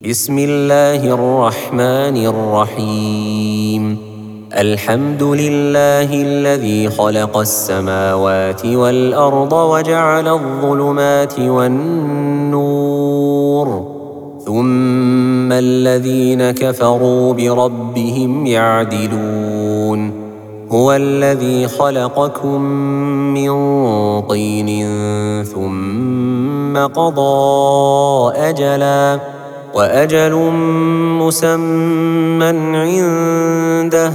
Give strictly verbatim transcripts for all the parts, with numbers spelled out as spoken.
بسم الله الرحمن الرحيم. الحمد لله الذي خلق السماوات والأرض وجعل الظلمات والنور، ثم الذين كفروا بربهم يعدلون. هو الذي خلقكم من طين ثم قضى أجلاً وأجل مسمى عنده،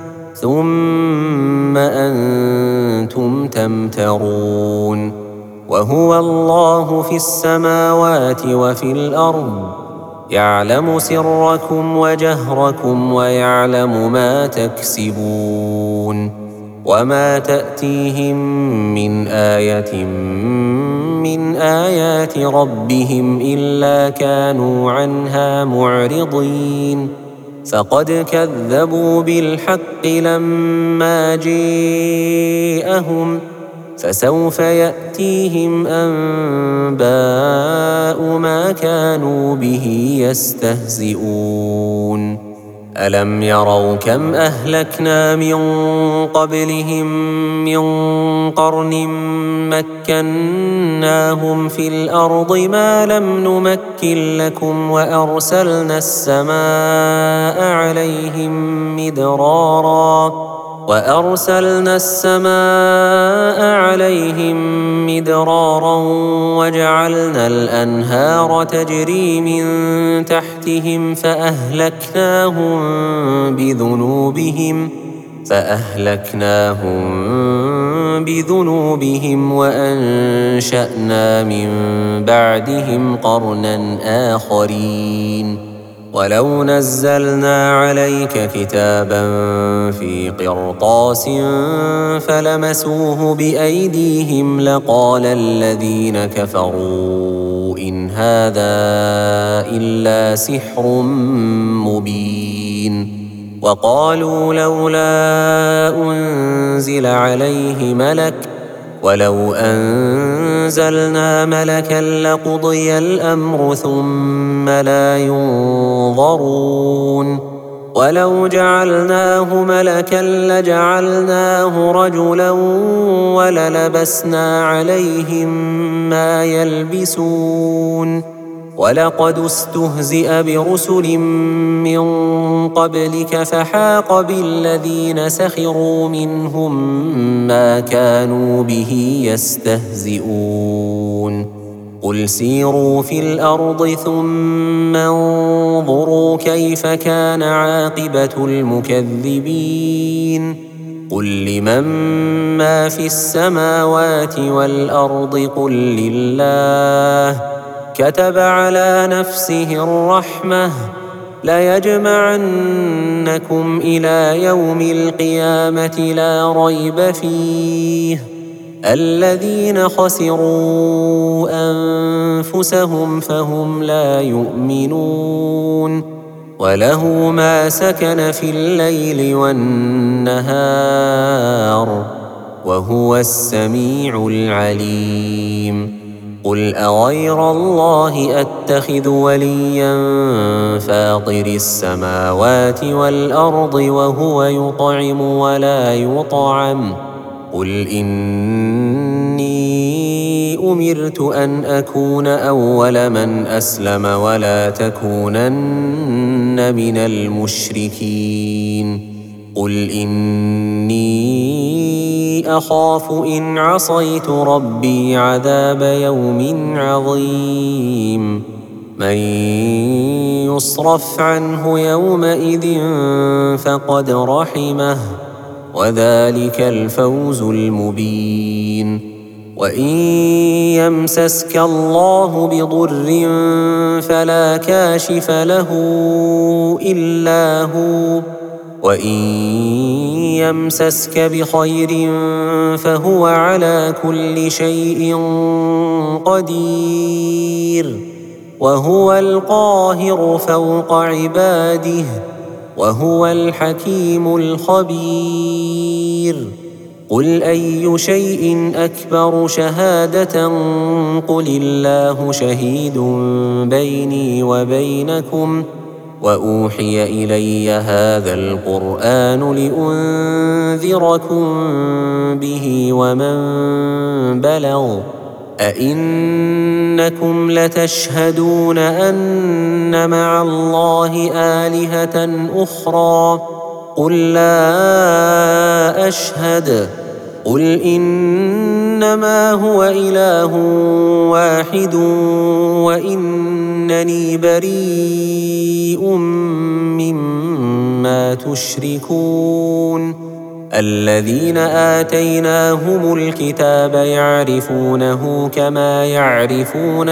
ثم أنتم تمترون. وهو الله في السماوات وفي الأرض، يعلم سركم وجهركم ويعلم ما تكسبون. وما تأتيهم من آية من آيات ربهم إلا كانوا عنها معرضين. فقد كذبوا بالحق لما جاءهم، فسوف يأتيهم أنباء ما كانوا به يستهزئون. ألم يروا كم أهلكنا من قبلهم من قرن مكناهم في الأرض ما لم نمكن لكم، وأرسلنا السماء عليهم مدرارا وأرسلنا السماء عليهم مدرارا وجعلنا الأنهار تجري من تحتهم فأهلكناهم بذنوبهم فأهلكناهم بذنوبهم وأنشأنا من بعدهم قرنا آخرين. ولو نزلنا عليك كتابا في قرطاس فلمسوه بأيديهم لقال الذين كفروا إن هذا إلا سحر مبين. وقالوا لولا أنزل عليه ملك، ولو أنزلنا ملكا لقضي الأمر ثم لا ينظرون. ولو جعلناه ملكا لجعلناه رجلا وللبسنا عليهم ما يلبسون. ولقد استهزئ برسل من قبلك فحاق بالذين سخروا منهم ما كانوا به يستهزئون. قل سيروا في الأرض ثم انظروا كيف كان عاقبة المكذبين. قل لمن ما في السماوات والأرض قل لله، كتب على نفسه الرحمة ليجمعنكم إلى يوم القيامة لا ريب فيه. الذين خسروا أنفسهم فهم لا يؤمنون. وله ما سكن في الليل والنهار وهو السميع العليم. قل أغير الله أتخذ وليا فاطر السماوات والأرض وهو يطعم ولا يطعم. قل إني أمرت أن أكون أول من أسلم ولا تكونن من المشركين. قل إني أخاف إن عصيت ربي عذاب يوم عظيم. من يصرف عنه يومئذ فقد رحمه، وذلك الفوز المبين. وإن يمسسك الله بضر فلا كاشف له إلا هو، وإن يمسسك بخير فهو على كل شيء قدير. وهو القاهر فوق عباده، وهو الحكيم الخبير. قل أي شيء أكبر شهادة قل الله شهيد بيني وبينكم وأوحي إلي هذا القرآن لأنذركم به ومن بلغ أئنكم لتشهدون أن مع الله آلهة أخرى قل لا أشهد قل إنما هو إله واحد وإنني بريء مما تشركون الذين آتيناهم الكتاب يعرفونه كما يعرفون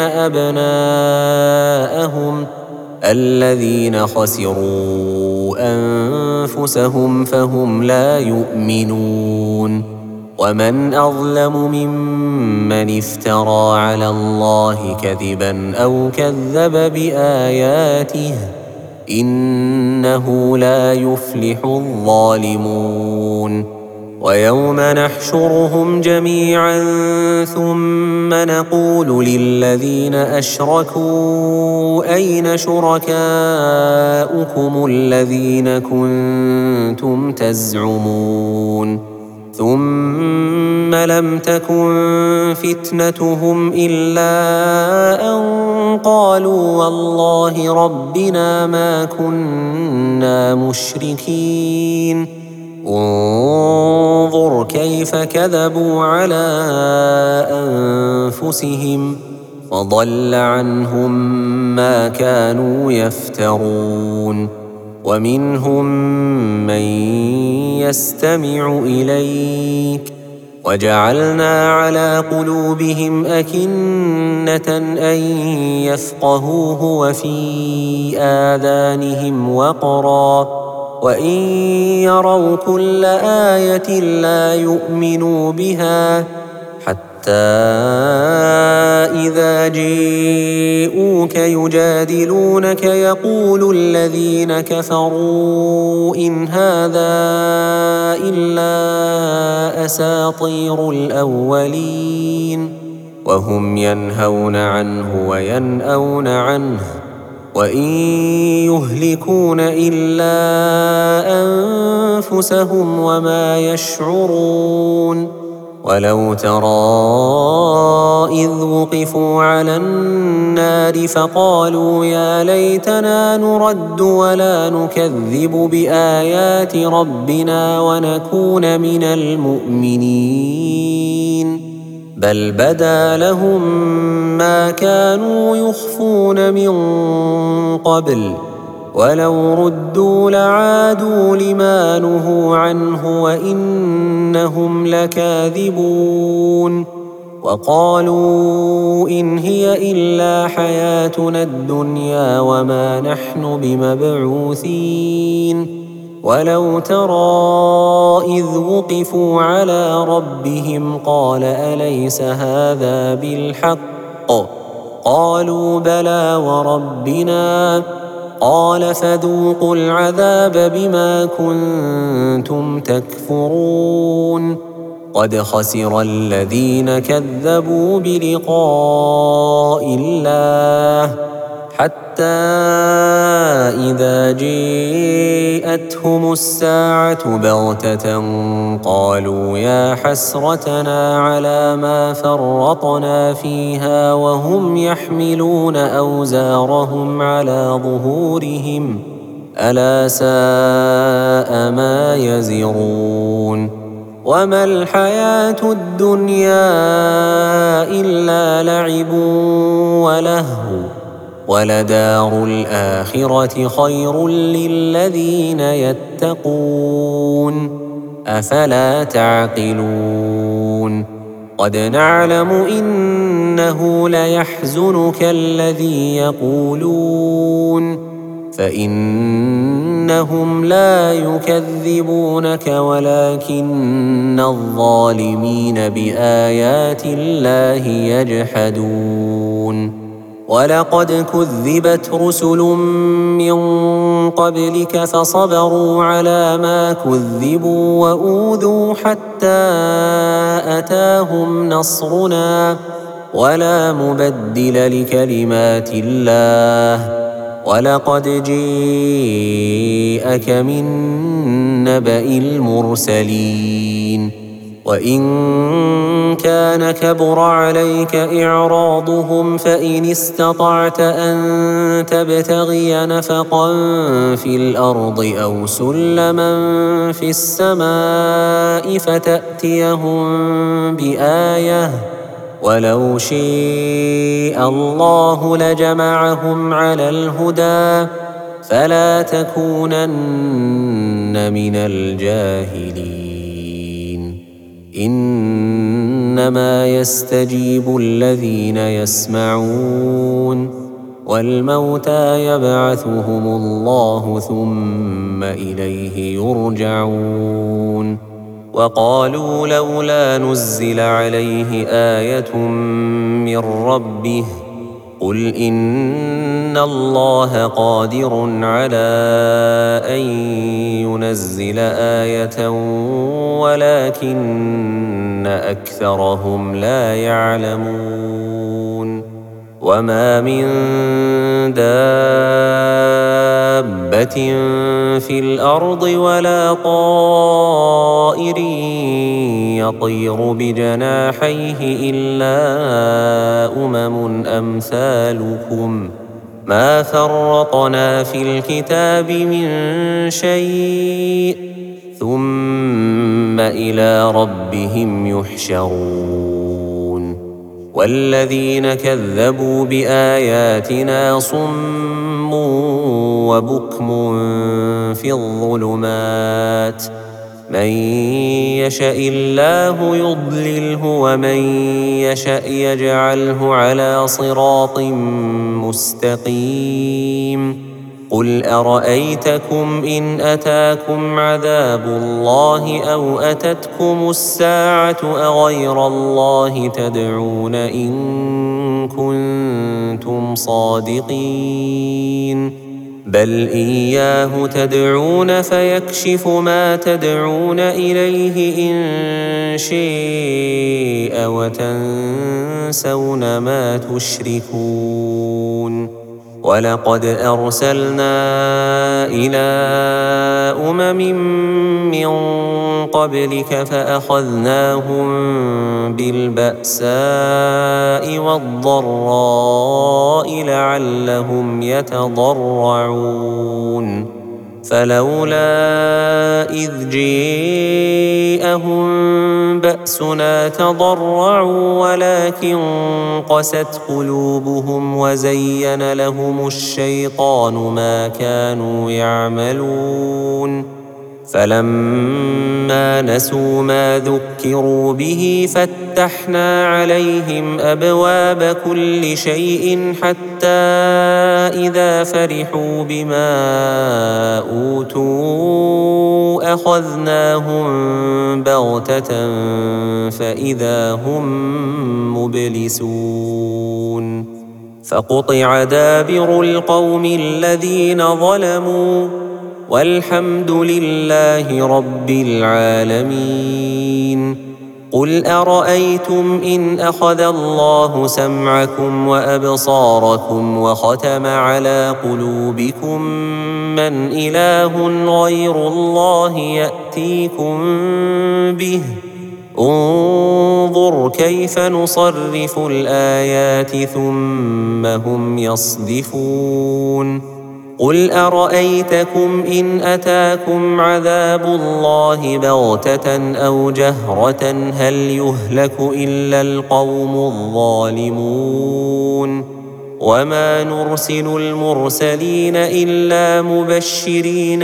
أبناءهم الذين خسروا أنفسهم فهم لا يؤمنون ومن أظلم ممن افترى على الله كذبا أو كذب بآياته إنه لا يفلح الظالمون ويوم نحشرهم جميعا ثم نقول للذين أشركوا أين شركاؤكم الذين كنتم تزعمون ثم لم تكن فتنتهم إلا أن قالوا والله ربنا ما كنا مشركين انظر كيف كذبوا على أنفسهم وضل عنهم ما كانوا يفترون ومنهم من يستمع إليك وجعلنا على قلوبهم أكنة أن يفقهوه وفي آذانهم وقرا وإن يروا كل آية لا يؤمنوا بها حتى إذا جاءوك يجادلونك يقول الذين كفروا إن هذا إلا أساطير الأولين وهم ينهون عنه وينأون عنه وإن يهلكون إلا أنفسهم وما يشعرون ولو ترى إذ وقفوا على النار فقالوا يا ليتنا نرد ولا نكذب بآيات ربنا ونكون من المؤمنين بل بدا لهم ما كانوا يخفون من قبل ولو ردوا لعادوا لما نهوا عنه وإنهم لكاذبون وقالوا إن هي إلا حياتنا الدنيا وما نحن بمبعوثين ولو ترى إذ وقفوا على ربهم قال أليس هذا بالحق قالوا بلى وربنا قال فذوقوا العذاب بما كنتم تكفرون قد خسر الذين كذبوا بلقاء الله حتى إذا جاءتهم الساعة بغتة قالوا يا حسرتنا على ما فرطنا فيها وهم يحملون أوزارهم على ظهورهم ألا ساء ما يزرون وما الحياة الدنيا إلا لعب ولهو ولدار الآخرة خير للذين يتقون أفلا تعقلون قد نعلم إنه ليحزنك الذي يقولون فإنهم لا يكذبونك ولكن الظالمين بآيات الله يجحدون ولقد كذبت رسل من قبلك فصبروا على ما كذبوا وأوذوا حتى أتاهم نصرنا ولا مبدل لكلمات الله ولقد جيءك من نبأ المرسلين وإن كان كبر عليك إعراضهم فإن استطعت أن تبتغي نفقا في الأرض أو سلما في السماء فتأتيهم بآية ولو شاء الله لجمعهم على الهدى فلا تكونن من الجاهلين إنما يستجيب الذين يسمعون والموتى يبعثهم الله ثم إليه يرجعون وقالوا لولا نزل عليه آية من ربه قل إن الله قادر على أن ينزل آية ولكن أكثرهم لا يعلمون وما من دابة في الأرض ولا طائر يطير بجناحيه إلا أمم أمثالكم ما فرطنا في الكتاب من شيء ثم إلى ربهم يحشرون والذين كذبوا بآياتنا صم وبكم في الظلمات من يشاء الله يضلله ومن يشاء يجعله على صراط مستقيم قل أرأيتكم إن أتاكم عذاب الله أو أتتكم الساعة أغير الله تدعون إن كنتم صادقين بل إياه تدعون فيكشف ما تدعون إليه إن شاء وتنسون ما تشركون ولقد أرسلنا إلى أمم من قبلك فأخذناهم بالبأساء والضراء لعلهم يتضرعون فلولا إذ جاءهم بأسنا تضرعوا ولكن قست قلوبهم وزين لهم الشيطان ما كانوا يعملون فلما نسوا ما ذكروا به فتحنا عليهم أبواب كل شيء حتى إذا فرحوا بما أوتوا أخذناهم بغتة فإذا هم مبلسون فقطع دابر القوم الذين ظلموا والحمد لله رب العالمين قل أرأيتم إن أخذ الله سمعكم وأبصاركم وختم على قلوبكم من إله غير الله يأتيكم به انظر كيف نصرف الآيات ثم هم يصدفون قل أرأيتكم إن أتاكم عذاب الله بغتة أو جهرة هل يهلك إلا القوم الظالمون وما نرسل المرسلين إلا مبشرين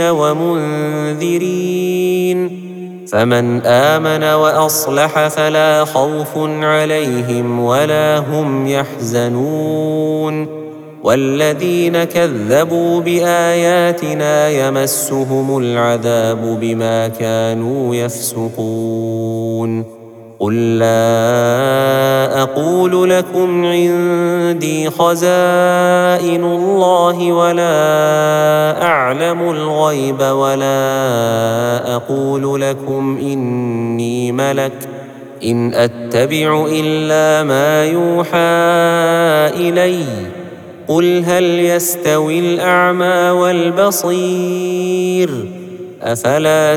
ومنذرين فمن آمن وأصلح فلا خوف عليهم ولا هم يحزنون والذين كذبوا بآياتنا يمسهم العذاب بما كانوا يفسقون قل لا أقول لكم عندي خزائن الله ولا أعلم الغيب ولا أقول لكم إني ملك إن أتبع إلا ما يوحى إلي قل هل يستوي الأعمى والبصير أفلا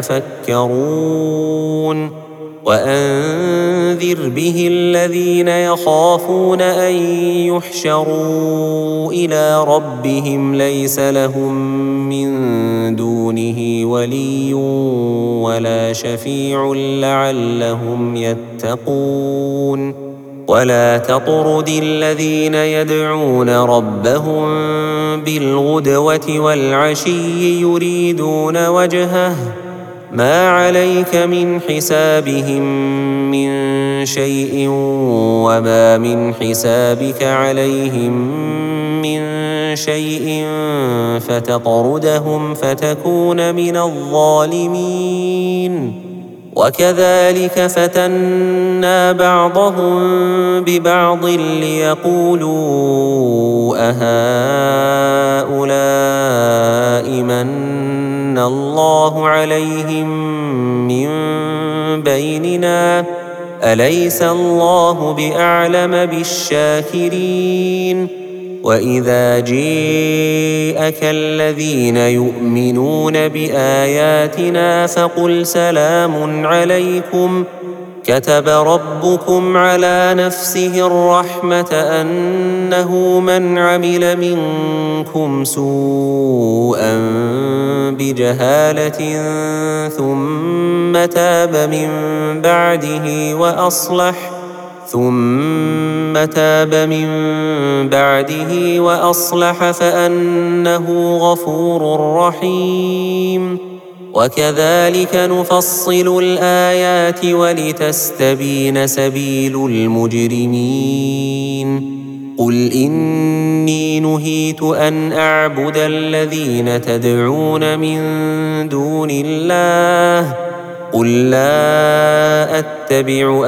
تتفكرون وأنذر به الذين يخافون أن يحشروا إلى ربهم ليس لهم من دونه ولي ولا شفيع لعلهم يتقون ولا تطرد الذين يدعون ربهم بالغدوة والعشي يريدون وجهه ما عليك من حسابهم من شيء وما من حسابك عليهم من شيء فتطردهم فتكون من الظالمين وكذلك فتنا بعضهم ببعض ليقولوا أهؤلاء من الله عليهم من بيننا أليس الله بأعلم بالشاكرين وإذا جيءك الذين يؤمنون بآياتنا فقل سلام عليكم كتب ربكم على نفسه الرحمة أنه من عمل منكم سوءا بجهالة ثم تاب من بعده وأصلح ثم تاب من بعده وأصلح فأنه غفور رحيم وكذلك نفصل الآيات ولتستبين سبيل المجرمين قل إني نهيت أن أعبد الذين تدعون من دون الله قل لا أتبع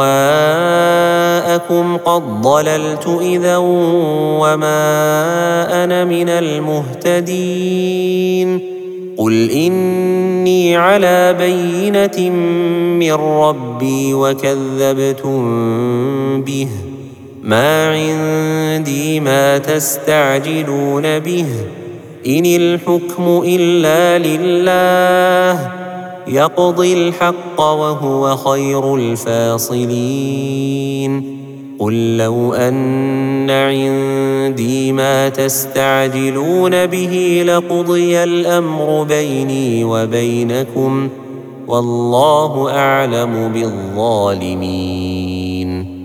أهواءكم قد ضللت إذا وما أنا من المهتدين قل إني على بينة من ربي وكذبتم به ما عندي ما تستعجلون به إن الحكم إلا لله يقضي الحق وهو خير الفاصلين قل لو أن عندي ما تستعجلون به لقضي الأمر بيني وبينكم والله أعلم بالظالمين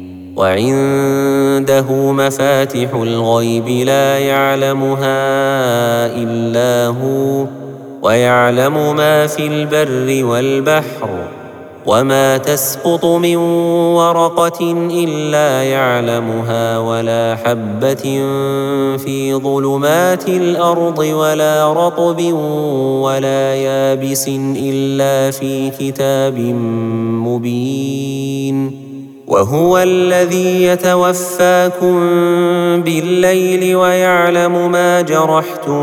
وعنده مفاتح الغيب لا يعلمها إلا هو ويعلم ما في البر والبحر وما تسقط من ورقة إلا يعلمها ولا حبة في ظلمات الأرض ولا رطب ولا يابس إلا في كتاب مبين وهو الذي يتوفاكم بالليل ويعلم ما جرحتم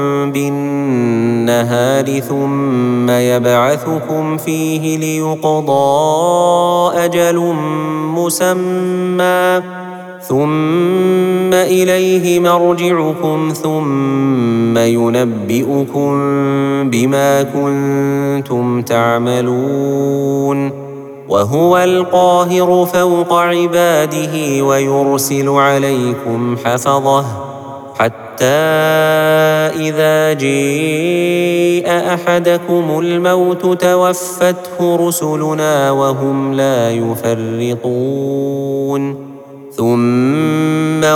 بالنهار ثم يبعثكم فيه ليقضى أجل مسمى ثم إليه مرجعكم ثم ينبئكم بما كنتم تعملون وهو القاهر فوق عباده ويرسل عليكم حفظه حتى إذا جاء أحدكم الموت توفته رسلنا وهم لا يفرطون ثم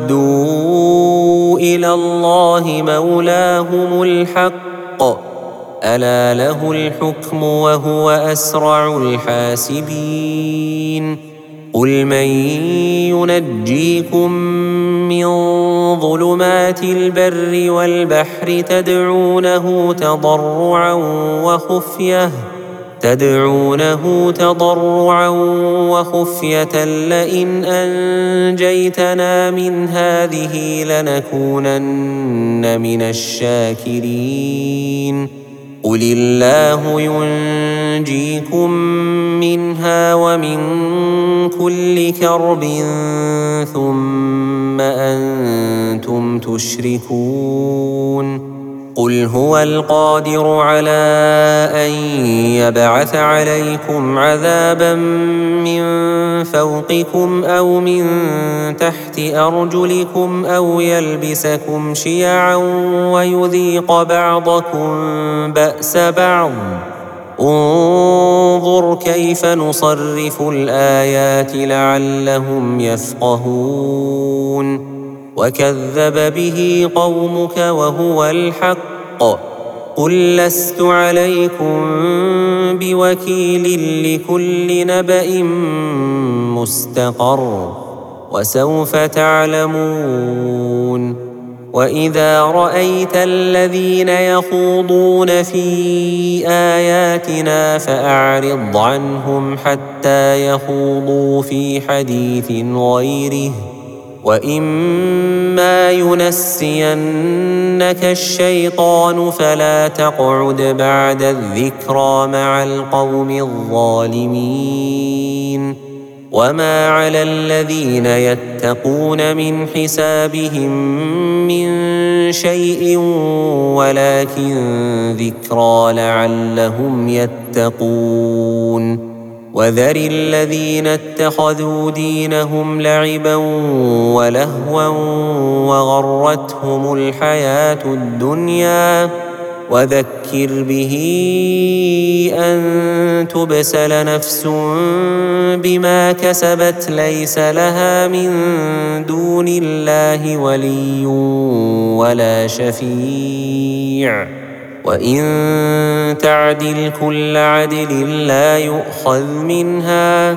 ردوا إلى الله مولاهم الحق ألا له الحكم وهو أسرع الحاسبين قل من ينجيكم من ظلمات البر والبحر تدعونه تضرعا وخفية تدعونه تضرعا وخفية لئن أنجيتنا من هذه لنكونن من الشاكرين قل الله ينجيكم منها ومن كل كرب ثم أنتم تشركون قل هو القادر على أن يبعث عليكم عذابا من فوقكم أو من تحت أرجلكم أو يلبسكم شيعا ويذيق بعضكم بأس بعض انظر كيف نصرف الآيات لعلهم يفقهون وكذب به قومك وهو الحق قل لست عليكم بوكيل لكل نبأ مستقر وسوف تعلمون وإذا رأيت الذين يخوضون في آياتنا فأعرض عنهم حتى يخوضوا في حديث غيره وإما ينسينك الشيطان فلا تقعد بعد الذكرى مع القوم الظالمين وما على الذين يتقون من حسابهم من شيء ولكن ذكرى لعلهم يتقون وذر الذين اتخذوا دينهم لعبا ولهوا وغرتهم الحياة الدنيا وذكر به أن تبسل نفس بما كسبت ليس لها من دون الله ولي ولا شفيع وإن تعدل كل عدل لا يؤخذ منها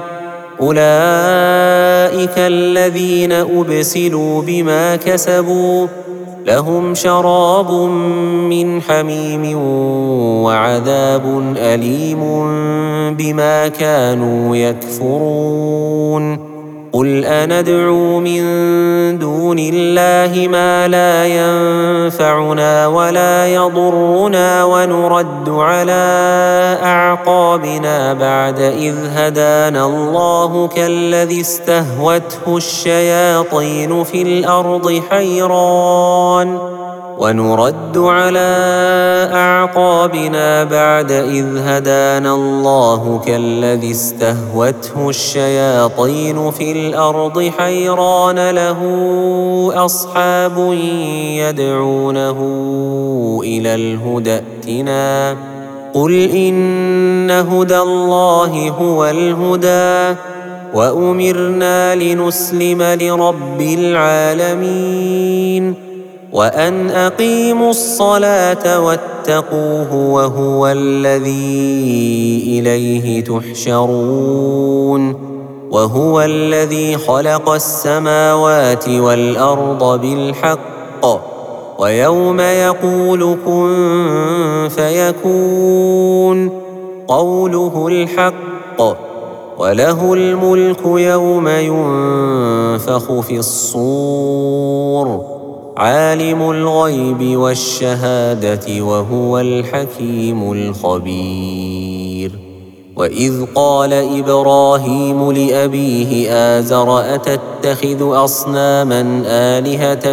أولئك الذين أبسلوا بما كسبوا لهم شراب من حميم وعذاب أليم بما كانوا يكفرون قل أندعو من دون الله ما لا ينفعنا ولا يضرنا ونرد على أعقابنا بعد إذ هدانا الله كالذي استهوته الشياطين في الأرض حيران ونرد على أعقابنا بعد إذ هدانا الله كالذي استهوته الشياطين في الأرض حيران له أصحاب يدعونه إلى الهدى ائتنا قل إن هدى الله هو الهدى وأمرنا لنسلم لرب العالمين وأن أقيموا الصلاة واتقوه وهو الذي إليه تحشرون وهو الذي خلق السماوات والأرض بالحق ويوم يقول كن فيكون قوله الحق وله الملك يوم ينفخ في الصور عالم الغيب والشهادة وهو الحكيم الخبير وإذ قال إبراهيم لأبيه آزر أتتخذ أصناما آلهة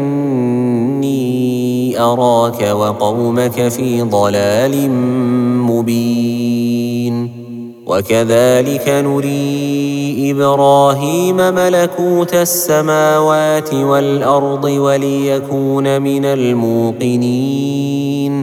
إني أراك وقومك في ضلال مبين وكذلك نري إبراهيم ملكوت السماوات والأرض وليكون من الموقنين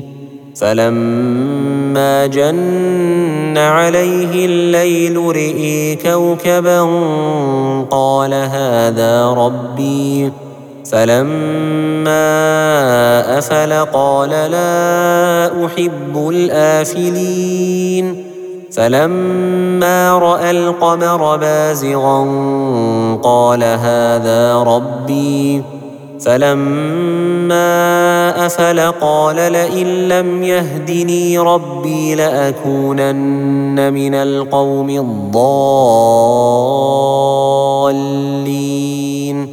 فلما جن عليه الليل رئي كوكبا قال هذا ربي فلما أفل قال لا أحب الآفلين فلما رأى القمر بازغا قال هذا ربي فلما أفل قال لئن لم يهدني ربي لأكونن من القوم الضالين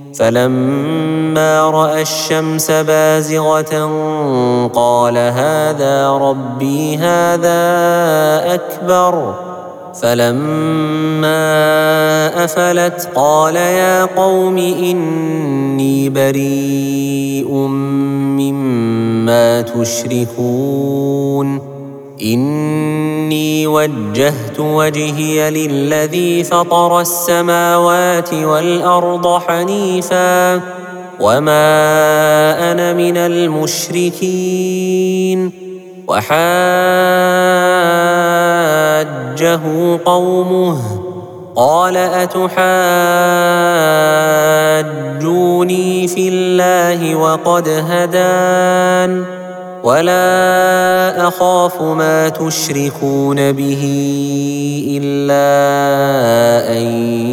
فلما رأى الشمس بازغة قال هذا ربي هذا أكبر فلما أفلت قال يا قوم إني بريء مما تشركون إني وجهت وجهي للذي فطر السماوات والأرض حنيفا وما أنا من المشركين وحاجه قومه قال أتحاجوني في الله وقد هدان ولا أخاف ما تشركون به إلا أن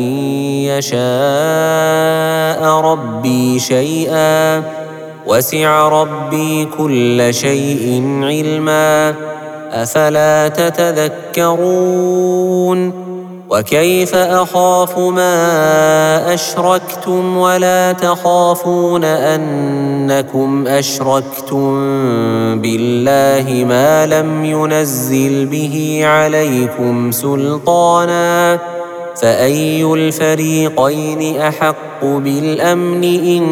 يشاء ربي شيئا وسع ربي كل شيء علما أفلا تتذكرون وكيف أخاف ما أشركتم ولا تخافون أنكم أشركتم بالله ما لم ينزل به عليكم سلطانا فأي الفريقين أحق بالأمن إن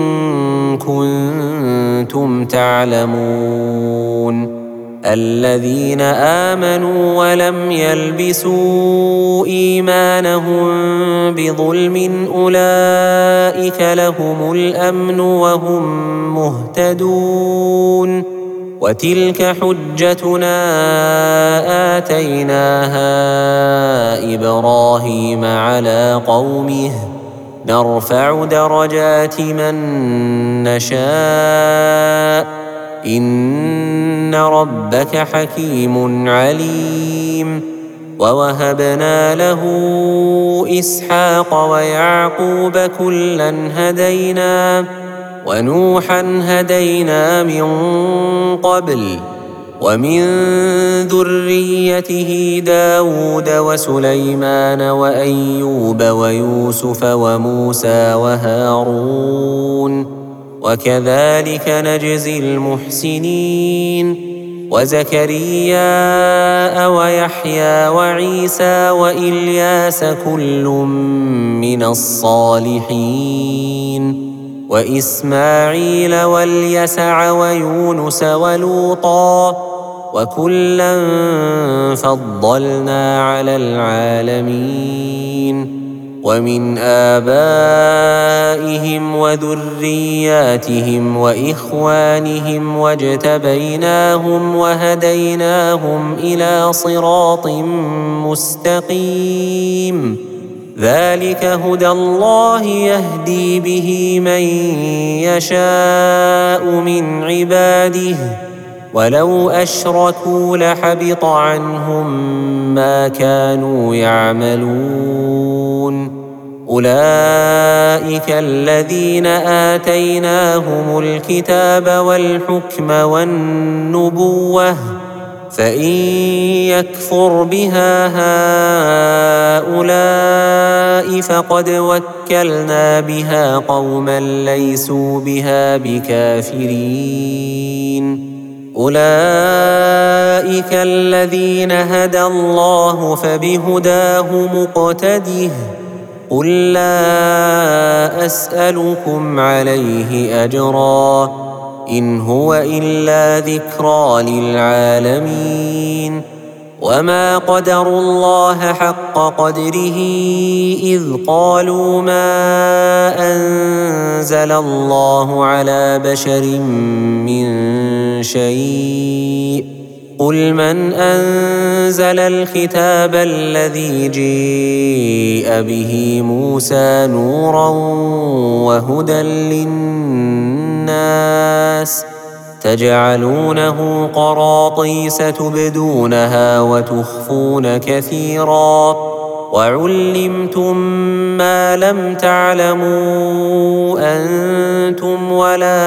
كنتم تعلمون الذين آمنوا ولم يلبسوا إيمانهم بظلم أولئك لهم الأمن وهم مهتدون وتلك حجتنا آتيناها إبراهيم على قومه نرفع درجات من نشاء إن ربك حكيم عليم ووهبنا له إسحاق ويعقوب كلا هدينا ونوحا هدينا من قبل ومن ذريته داود وسليمان وأيوب ويوسف وموسى وهارون وكذلك نجزي المحسنين وزكريا ويحيى وعيسى وإلياس كل من الصالحين وإسماعيل واليسع ويونس ولوطا وكلا فضلنا على العالمين ومن آبائهم وذرياتهم وإخوانهم واجتبيناهم وهديناهم إلى صراط مستقيم ذلك هدى الله يهدي به من يشاء من عباده ولو أشركوا لحبط عنهم ما كانوا يعملون أولئك الذين آتيناهم الكتاب والحكم والنبوة فإن يكفر بها هؤلاء فقد وكلنا بها قوما ليسوا بها بكافرين أولئك الذين هدى الله فبهداه مقتده قل لا أسألكم عليه أجرا إن هو إلا ذكرى للعالمين وما قدروا الله حق قدره إذ قالوا ما أنزل الله على بشر من شيء قل من أنزل الكتاب الذي جيء به موسى نورا وهدى للناس تجعلونه قراطيس تبدونها وتخفون كثيرا وعلمتم ما لم تعلموا أنتم ولا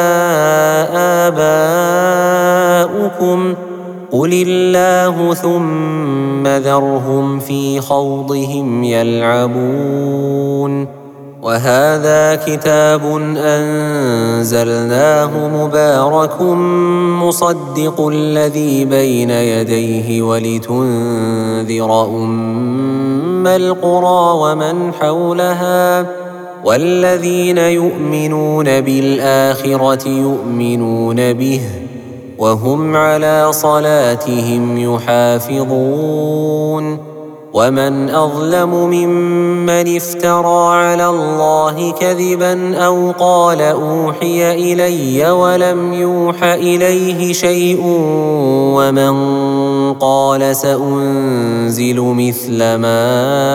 آباؤكم قل الله ثم ذرهم في خوضهم يلعبون وهذا كتاب أنزلناه مبارك مصدق الذي بين يديه ولتنذر أم القرى ومن حولها والذين يؤمنون بالآخرة يؤمنون به وهم على صلاتهم يحافظون ومن أظلم ممن افترى على الله كذبا أو قال أوحي إلي ولم يوح إليه شيء ومن قال سأنزل مثل ما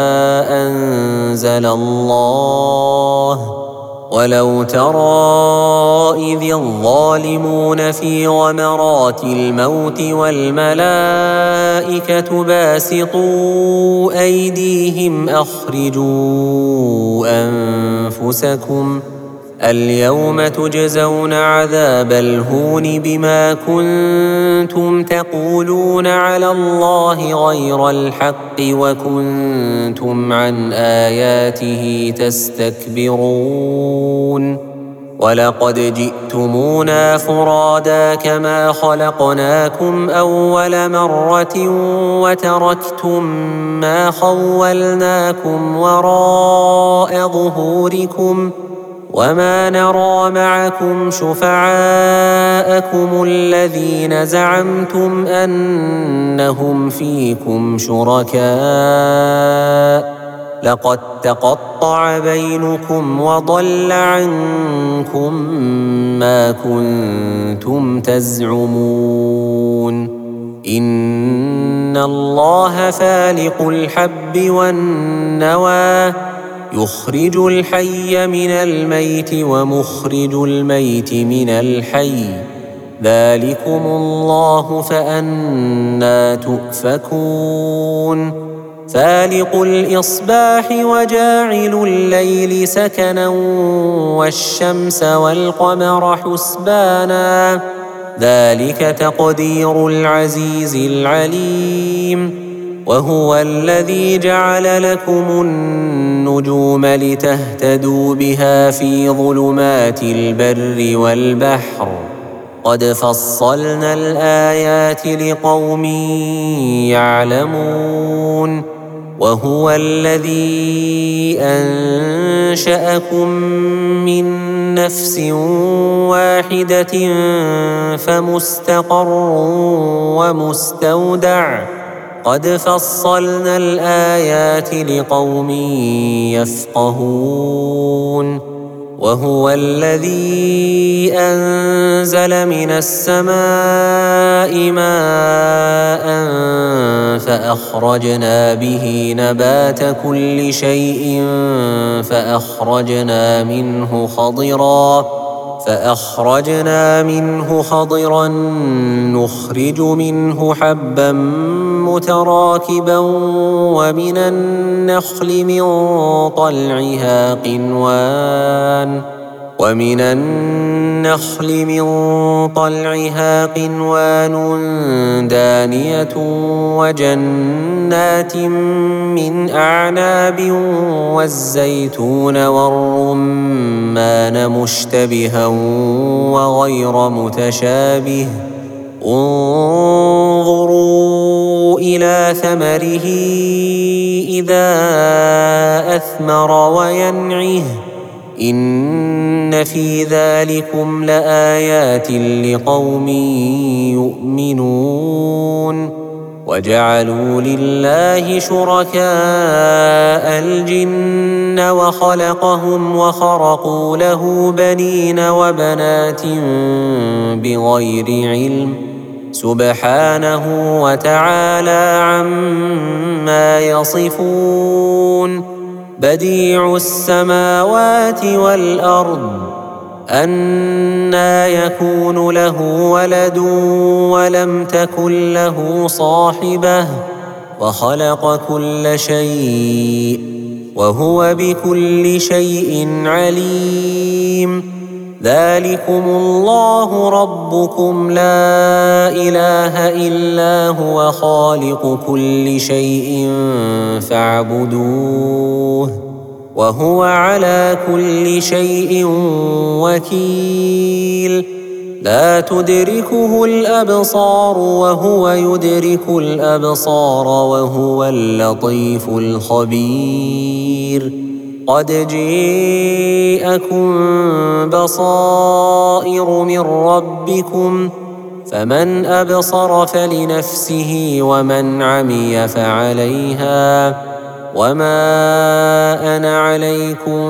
أنزل الله ولو ترى إذ الظالمون في غمرات الموت والملائكة باسطوا أيديهم أخرجوا أنفسكم اليوم تجزون عذاب الهون بما كنتم تقولون على الله غير الحق وكنتم عن آياته تستكبرون ولقد جئتمونا فرادا كما خلقناكم أول مرة وتركتم ما خولناكم وراء ظهوركم وما نرى معكم شفعاءكم الذين زعمتم أنهم فيكم شركاء لقد تقطع بينكم وضل عنكم ما كنتم تزعمون إن الله فالق الحب والنوى يخرج الحي من الميت ومخرج الميت من الحي ذلكم الله فأنى تؤفكون فالق الإصباح وجاعل الليل سكنا والشمس والقمر حسبانا ذلك تقدير العزيز العليم وهو الذي جعل لكم النجوم لتهتدوا بها في ظلمات البر والبحر قد فصلنا الآيات لقوم يعلمون وهو الذي أنشأكم من نفس واحدة فمستقر ومستودع قد فصلنا الآيات لقوم يفقهون وهو الذي أنزل من السماء ماء فأخرجنا به نبات كل شيء فأخرجنا منه خضرا فأخرجنا منه خضرا نخرج منه حبا متراكبا ومن النخل من طلعها قنوان ومن النخل من طلعها قنوان دانية وجنات من أعناب والزيتون والرمان مشتبها وغير متشابه انظروا إلى ثمره إذا أثمر وينعه إن في ذلكم لآيات لقوم يؤمنون وجعلوا لله شركاء الجن وخلقهم وخرقوا له بنين وبنات بغير علم سبحانه وتعالى عما يصفون بديع السماوات والأرض أنى يكون له ولد ولم تكن له صاحبة وخلق كل شيء وهو بكل شيء عليم. ذلكم الله ربكم لا إله إلا هو خالق كل شيء فاعبدوه وهو على كل شيء وكيل. لا تدركه الأبصار وهو يدرك الأبصار وهو اللطيف الخبير. قد جاءكم بصائر من ربكم فمن أبصر فلنفسه ومن عمي فعليها وما أنا عليكم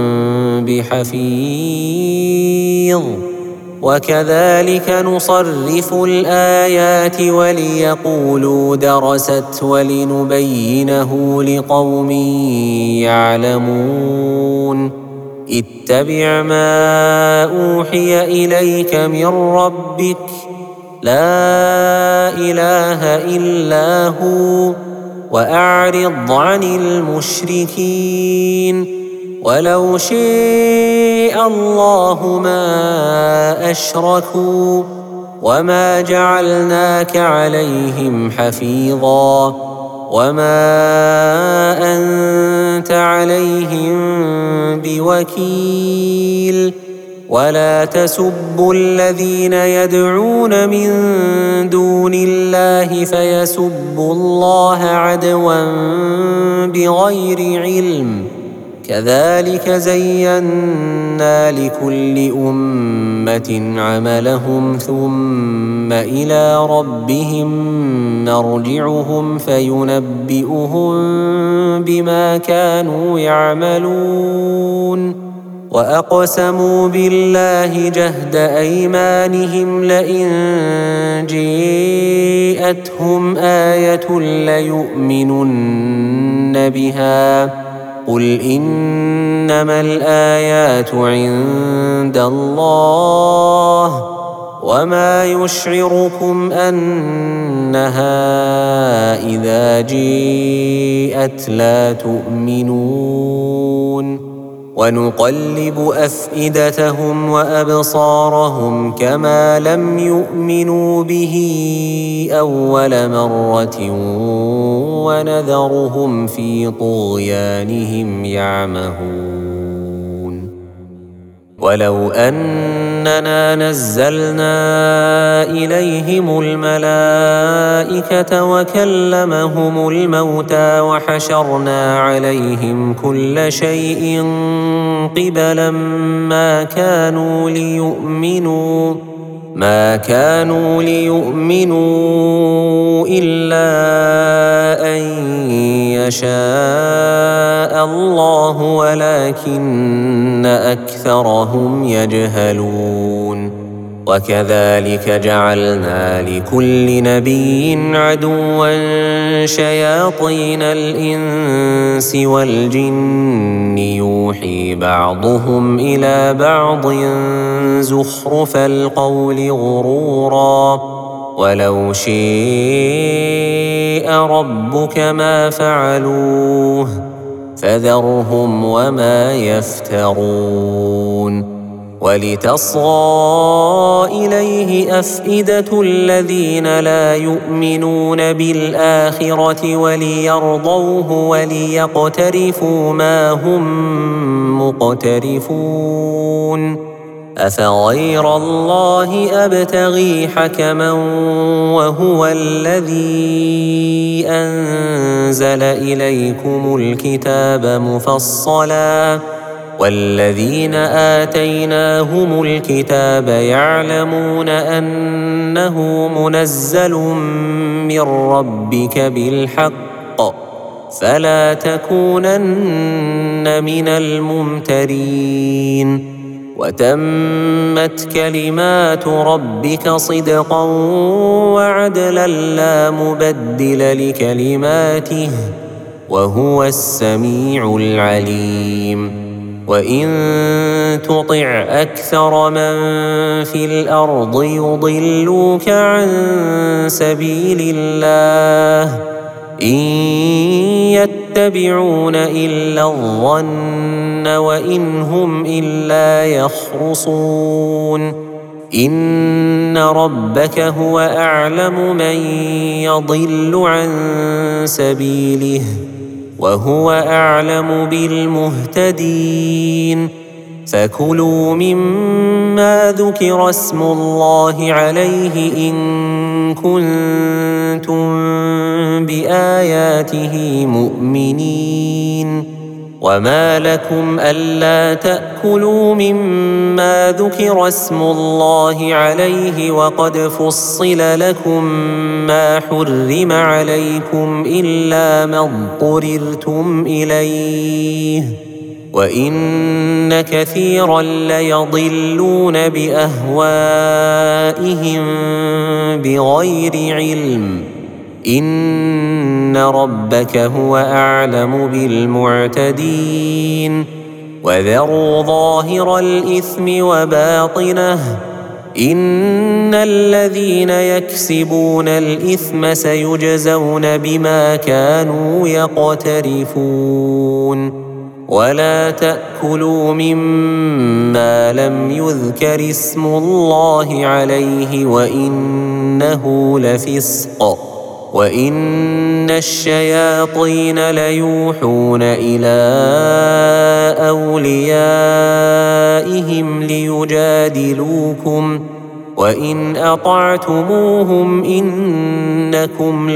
بحفيظ. وكذلك نصرف الآيات وليقولوا درست ولنبينه لقوم يعلمون. اتبع ما أوحي إليك من ربك لا إله إلا هو وأعرض عن المشركين. ولو شاء الله ما أشركوا وما جعلناك عليهم حفيظا وما أنت عليهم بوكيل. ولا تسبوا الذين يدعون من دون الله فيسبوا الله عدوا بغير علم. كذلك زينا لكل أمة عملهم ثم إلى ربهم مرجعهم فينبئهم بما كانوا يعملون. وأقسموا بالله جهد أيمانهم لئن جاءتهم آية ليؤمنن بها. قل إنما الآيات عند الله وما يشعركم أنها إذا جاءت لا تؤمنون. ونقلب أفئدتهم وأبصارهم كما لم يؤمنوا به أول مرة ونذرهم في طغيانهم يعمهون. ولو أننا نزلنا إليهم الملائكة وكلمهم الموتى وحشرنا عليهم كل شيء قبلا ما كانوا ليؤمنوا ما كانوا ليؤمنوا إلا أن يشاء الله ولكن أكثرهم يجهلون. وكذلك جعلنا لكل نبي عدوا شياطين الإنس والجن يوحي بعضهم إلى بعض زخرف القول غرورا. ولو شاء ربك ما فعلوه فذرهم وما يفترون. ولتصغى إليه أفئدة الذين لا يؤمنون بالآخرة وليرضوه وليقترفوا ما هم مقترفون. أفغير الله أبتغي حكما وهو الذي أنزل إليكم الكتاب مفصلا والذين آتيناهم الكتاب يعلمون أنه منزل من ربك بالحق فلا تكونن من الممترين. وتمت كلمات ربك صدقا وعدلا لا مبدل لكلماته وهو السميع العليم. وإن تطع أكثر من في الأرض يضلوك عن سبيل الله إن يتبعون إلا الظن وإن هم إلا يخرصون إن ربك هو أعلم من يضل عن سبيله وهو أعلم بالمهتدين فكلوا مما ذكر اسم الله عليه إن كنتم بآياته مؤمنين وما لكم ألا تأكلوا مما ذكر اسم الله عليه وقد فصل لكم ما حرم عليكم إلا ما اضطررتم إليه وإن كثيرا ليضلون بأهوائهم بغير علم إن ربك هو أعلم بالمعتدين وذروا ظاهر الإثم وباطنه إن الذين يكسبون الإثم سيجزون بما كانوا يقترفون ولا تأكلوا مما لم يذكر اسم الله عليه وإنه لفسق وإن الشياطين ليوحون إلى أوليائهم ليجادلوكم وإن أطعتموهم إنكم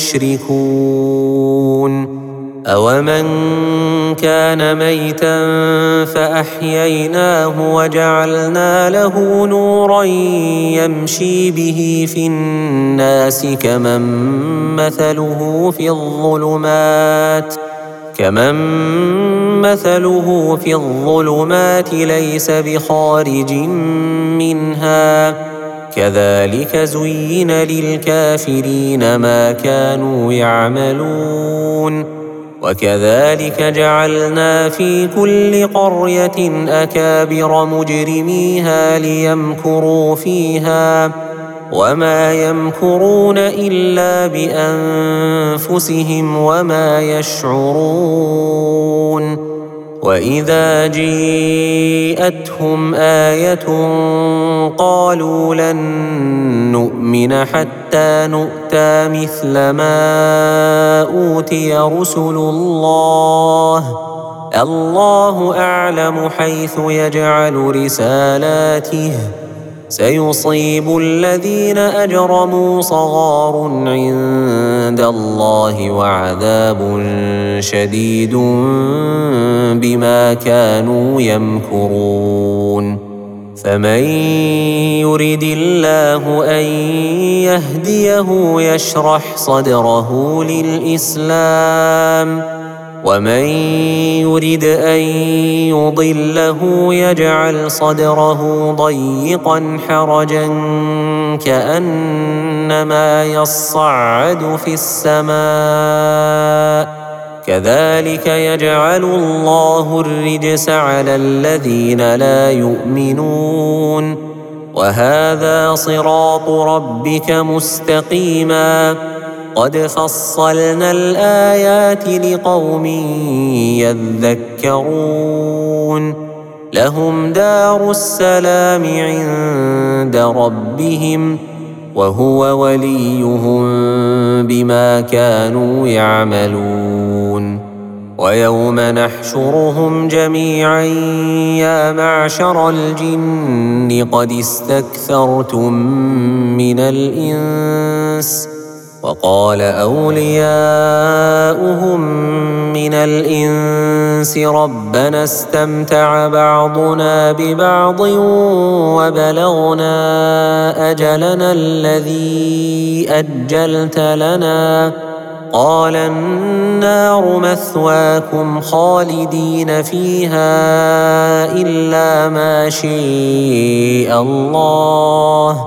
لمشركون أومن كان ميتا فأحييناه وجعلنا له نورا يمشي به في الناس كمن مثله في الظلمات كمن مثله في الظلمات ليس بخارج منها كذلك زين للكافرين ما كانوا يعملون وكذلك جعلنا في كل قرية أكابر مجرميها ليمكروا فيها وما يمكرون إلا بأنفسهم وما يشعرون وإذا جيءتهم آية قالوا لن نؤمن حتى نؤتى مثل ما أوتي رسل الله الله أعلم حيث يجعل رسالاته سيصيب الذين أجرموا صغار عند الله وعذاب شديد بما كانوا يمكرون فمن يرد الله أن يهديه يشرح صدره للإسلام ومن يرد أن يضله يجعل صدره ضيقا حرجا كأنما يصعد في السماء كذلك يجعل الله الرجس على الذين لا يؤمنون وهذا صراط ربك مستقيما قد فصلنا الآيات لقوم يذكرون لهم دار السلام عند ربهم وهو وليهم بما كانوا يعملون ويوم نحشرهم جميعا يا معشر الجن قد استكثرتم من الإنس وقال أولياؤهم من الإنس ربنا استمتع بعضنا ببعض وبلغنا أجلنا الذي أجلت لنا قال النار مثواكم خالدين فيها إلا ما شاء الله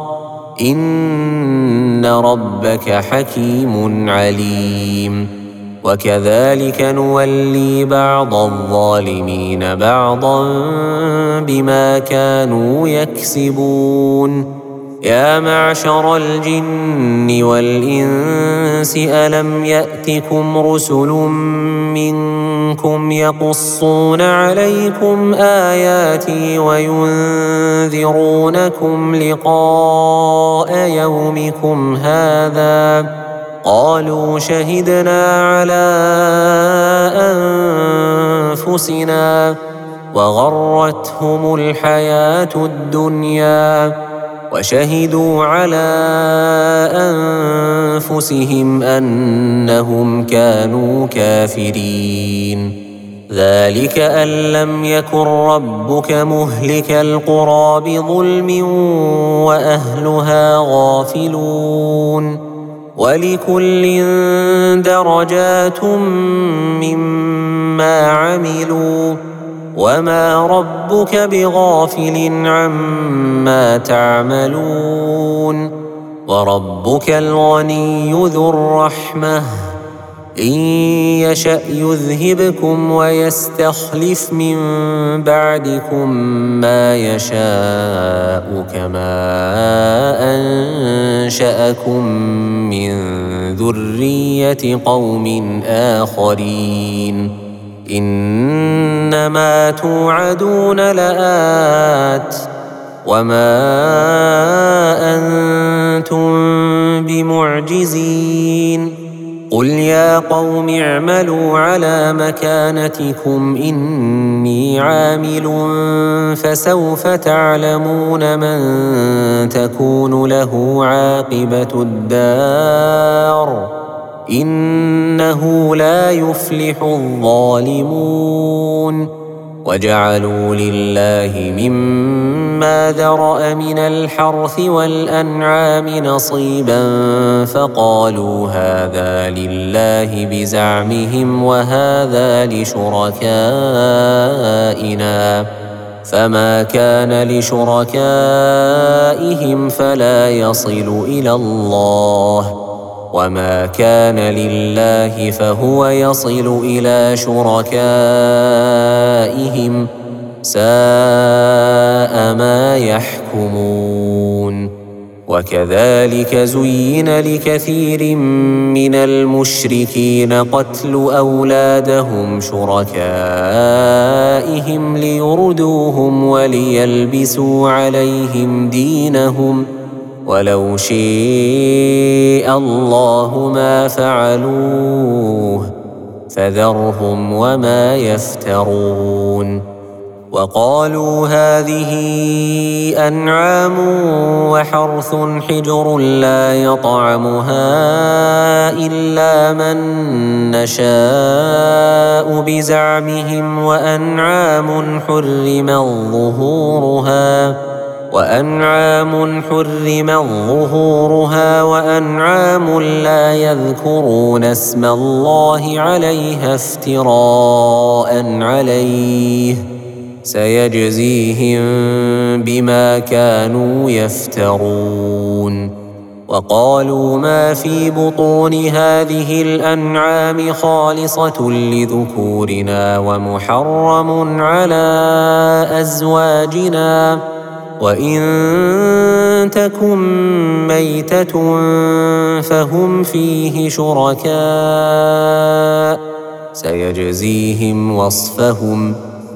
إن ربك حكيم عليم وكذلك نولي بعض الظالمين بعضا بما كانوا يكسبون يا معشر الجن والإنس ألم يأتكم رسل منكم يقصون عليكم آياتي وينذرونكم لقاء يومكم هذا؟ قالوا شهدنا على أنفسنا وغرتهم الحياة الدنيا وشهدوا على أنفسهم أنهم كانوا كافرين. ذلك أن لم يكن ربك مهلك القرى بظلم وأهلها غافلون. ولكل درجات مما عملوا وما ربك بغافل عما تعملون. وربك الغني ذو الرحمة إن يشأ يذهبكم ويستخلف من بعدكم ما يشاء كما أنشأكم من ذرية قوم آخرين. إنما توعدون لآت وما أنتم بمعجزين. قل يا قوم اعملوا على مكانتكم إني عامل فسوف تعلمون من تكون له عاقبة الدار إنه لا يفلح الظالمون. وجعلوا لله مما ذرأ من الحرث والأنعام نصيبا فقالوا هذا لله بزعمهم وهذا لشركائنا فما كان لشركائهم فلا يصل إلى الله وما كان لله فهو يصل إلى شركائهم ساء ما يحكمون. وكذلك زين لكثير من المشركين قتل أولادهم شركائهم ليردوهم وليلبسوا عليهم دينهم ولو شاء الله ما فعلوه فذرهم وما يفترون. وقالوا هذه أنعام وحرث حجر لا يطعمها إلا من نشاء بزعمهم وأنعام حرمت ظهورها وأنعام حرمت ظهورها وأنعام لا يذكرون اسم الله عليها افتراء عليه سيجزيهم بما كانوا يفترون. وقالوا ما في بطون هذه الأنعام خالصة لذكورنا ومحرم على أزواجنا وإن تكن ميتة فهم فيه شركاء سيجزيهم وصفهم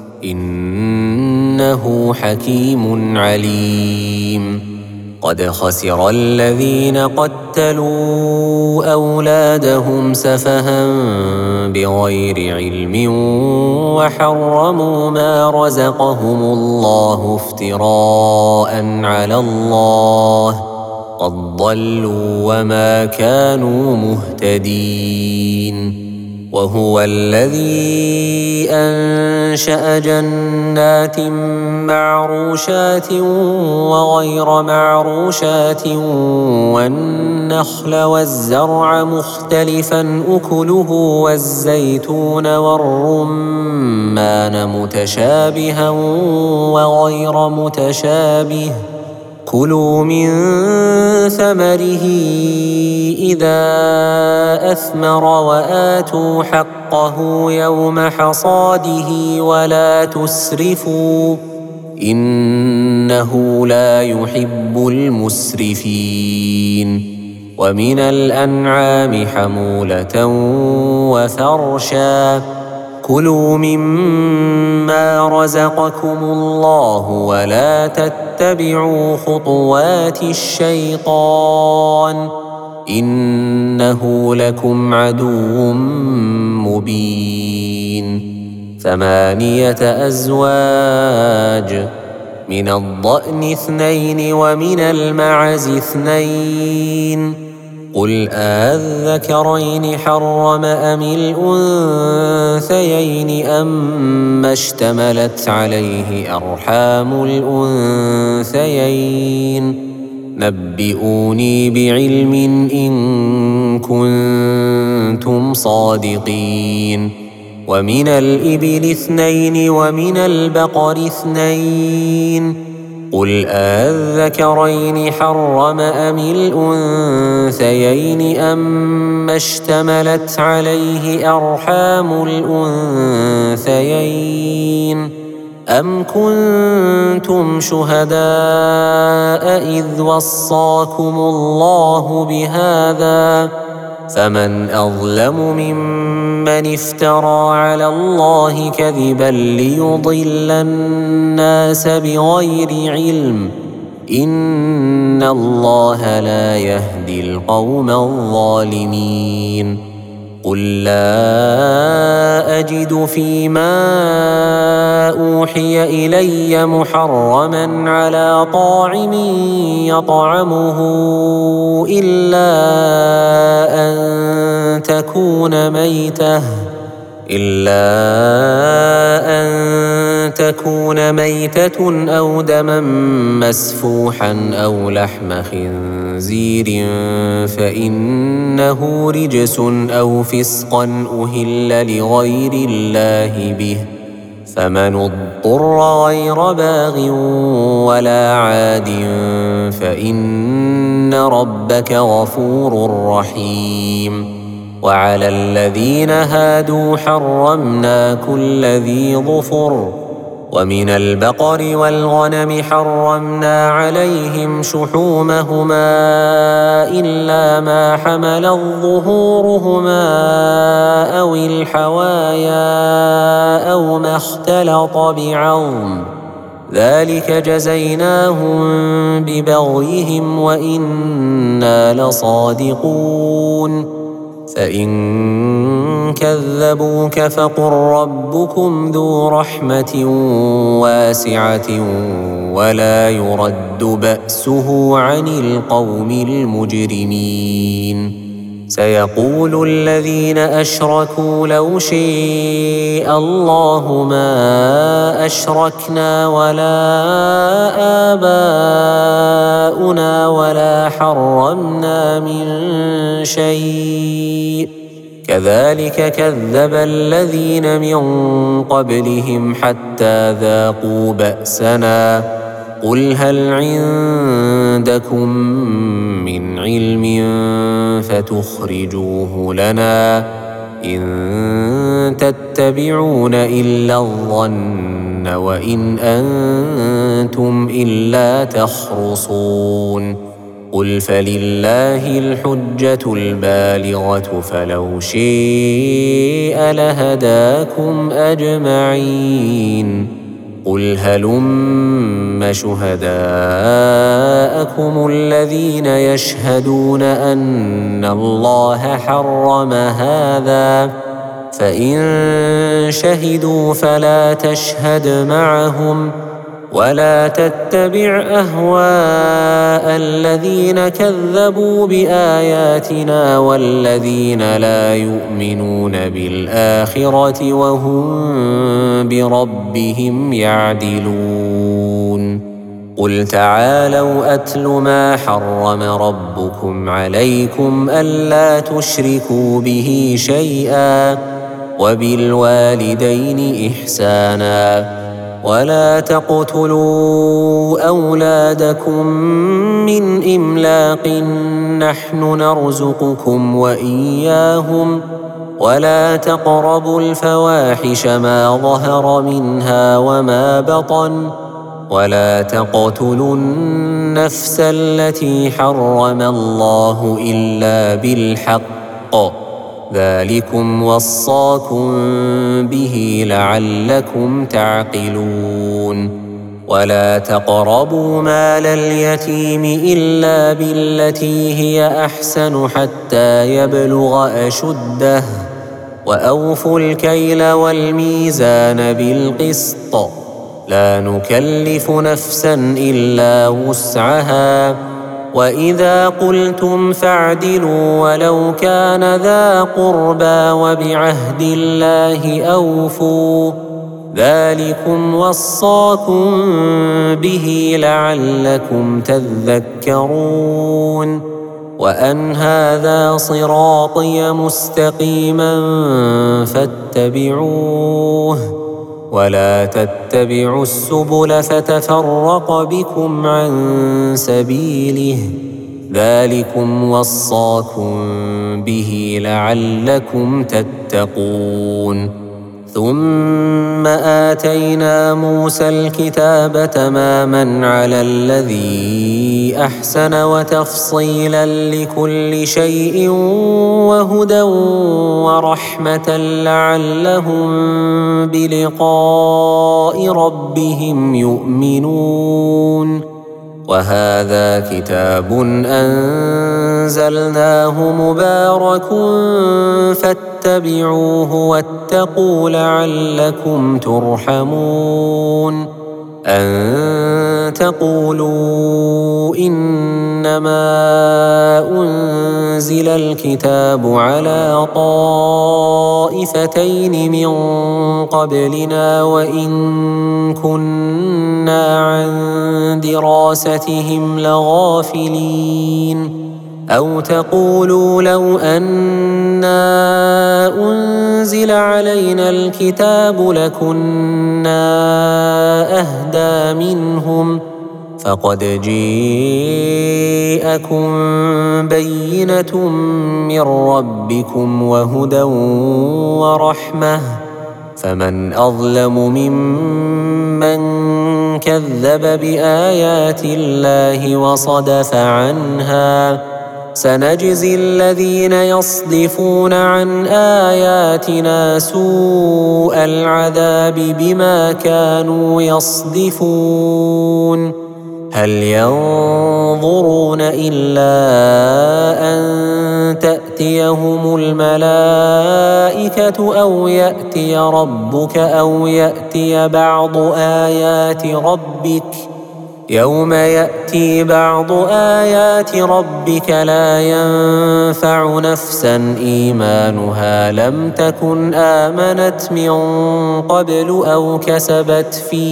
إنه حكيم عليم. قد خسر الذين قتلوا أولادهم سفها بغير علم وحرموا ما رزقهم الله افتراء على الله قد ضلوا وما كانوا مهتدين. وهو الذي أنشأ جنات معروشات وغير معروشات والنخل والزرع مختلفا أكله والزيتون والرمان متشابها وغير متشابه كلوا من ثمره إذا أثمر وآتوا حقه يوم حصاده ولا تسرفوا إنه لا يحب المسرفين. ومن الأنعام حمولة وفرشا كلوا مما رزقكم الله ولا تتبعوا خطوات الشيطان إنه لكم عدو مبين. ثمانية أزواج من الضأن اثنين ومن المعز اثنين قل آذكرين حرم أم الأنثيين أما اشتملت عليه أرحام الأنثيين نبئوني بعلم إن كنتم صادقين. ومن الإبل اثنين ومن البقر اثنين قل آذكرين حرم أم الأنثيين أما اشتملت عليه أرحام الأنثيين أم كنتم شهداء إذ وصاكم الله بهذا فمن أظلم ممن افترى على الله كذبا ليضل الناس بغير علم إن الله لا يهدي القوم الظالمين. قل لا أجد فيما أوحي إلي محرما على طاعم يطعمه إلا أن تكون ميتة إلا أن تكون ميتة أو دما مسفوحا أو لحم خنزير فإنه رجس أو فسقا أهل لغير الله به فمن اضطر غير باغ ولا عاد فإن ربك غفور رحيم. وعلى الذين هادوا حرمنا كل ذي ظفر ومن البقر والغنم حرمنا عليهم شحومهما إلا ما حملت ظهورهما أو الحوايا أو ما اختلط بعظم ذلك جزيناهم ببغيهم وإنا لصادقون. فإن كذبوك فقل ربكم ذو رحمة واسعة ولا يرد بأسه عن القوم المجرمين. سيقول الذين أشركوا لو شاء الله ما أشركنا ولا آباؤنا ولا حرمنا من شيء كذلك كذب الذين من قبلهم حتى ذاقوا بأسنا قل هل عندكم من علم فتخرجوه لنا إن تتبعون إلا الظن وإن أنتم إلا تخرصون. قل فلله الحجة البالغة فلو شاء لهداكم أجمعين. قل هلم شهداءكم الذين يشهدون أن الله حرم هذا فإن شهدوا فلا تشهد معهم ولا تتبع أهواء الذين كذبوا بآياتنا والذين لا يؤمنون بالآخرة وهم بربهم يعدلون. قل تعالوا أتل ما حرم ربكم عليكم ألا تشركوا به شيئا وبالوالدين إحسانا ولا تقتلوا أولادكم من إملاق نحن نرزقكم وإياهم ولا تقربوا الفواحش ما ظهر منها وما بطن ولا تقتلوا النفس التي حرم الله إلا بالحق ذلكم وصاكم به لعلكم تعقلون ولا تقربوا مال اليتيم إلا بالتي هي أحسن حتى يبلغ أشده وأوفوا الكيل والميزان بالقسط لا نكلف نفسا إلا وسعها وإذا قلتم فاعدلوا ولو كان ذا قربى وبعهد الله أوفوا ذلكم وصاكم به لعلكم تذكرون وأن هذا صراطي مستقيما فاتبعوه ولا تتبعوا السبل فتفرق بكم عن سبيله ذلكم وصاكم به لعلكم تتقون ثم آتينا موسى الكتاب تماما على الذي أحسن وتفصيلا لكل شيء وهدى ورحمة لعلهم بلقاء ربهم يؤمنون وهذا كتاب أنزلناه مبارك فاتبعوه واتقوا لعلكم ترحمون أن تقولوا إنما أنزل الكتاب على طائفتين من قبلنا وإن كنا عن دراستهم لغافلين أو تقولوا لو أنا أنزل علينا الكتاب لكنا أهدى منهم فقد جاءكم بينة من ربكم وهدى ورحمة فمن أظلم ممن كذب بآيات الله وصدف عنها سنجزي الذين يصدفون عن آياتنا سوء العذاب بما كانوا يصدفون هل ينظرون إلا أن تأتيهم الملائكة أو يأتي ربك أو يأتي بعض آيات ربك يوم يأتي بعض آيات ربك لا ينفع نفسا إيمانها لم تكن آمنت من قبل أو كسبت في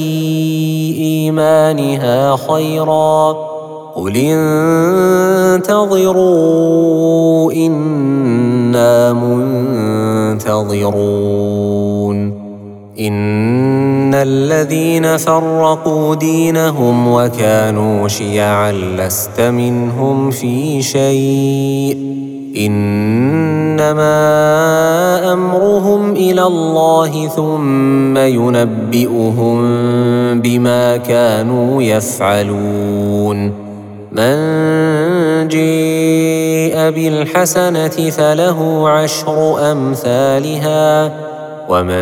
إيمانها خيرا قل انتظروا إنا منتظرون إن الذين فرقوا دينهم وكانوا شيعا لست منهم في شيء إنما أمرهم إلى الله ثم ينبئهم بما كانوا يفعلون من جاء بالحسنة فله عشر أمثالها ومن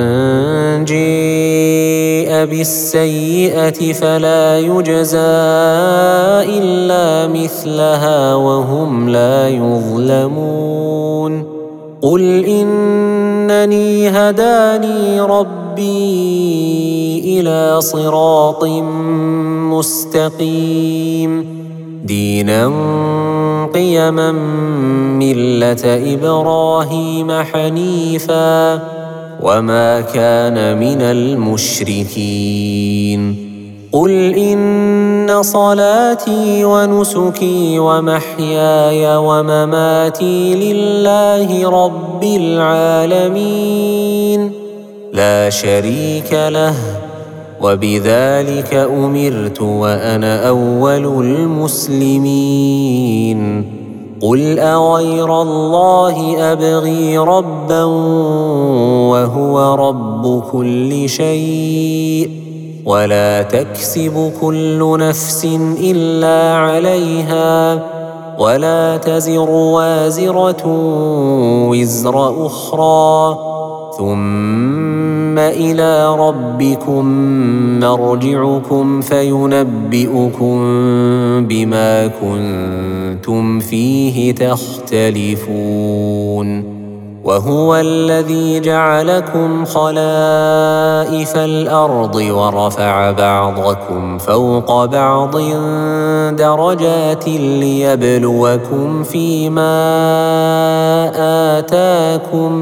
جاء بالسيئة فلا يجزى إلا مثلها وهم لا يظلمون قل إنني هداني ربي إلى صراط مستقيم دينا قيما ملة إبراهيم حنيفا وما كان من المشركين قل إن صلاتي ونسكي ومحياي ومماتي لله رب العالمين لا شريك له وبذلك أمرت وأنا أول المسلمين قل أغير الله أبغي ربا وهو رب كل شيء ولا تكسب كل نفس إلا عليها ولا تزر وازرة وزر أخرى ثم إلى ربكم مرجعكم فينبئكم بما كنتم فيه تختلفون وهو الذي جعلكم خلائف الأرض ورفع بعضكم فوق بعض درجات ليبلوكم فيما آتاكم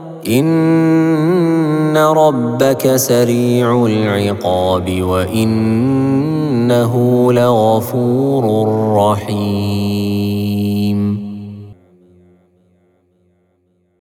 إن ربك سريع العقاب وإنه لغفور رحيم.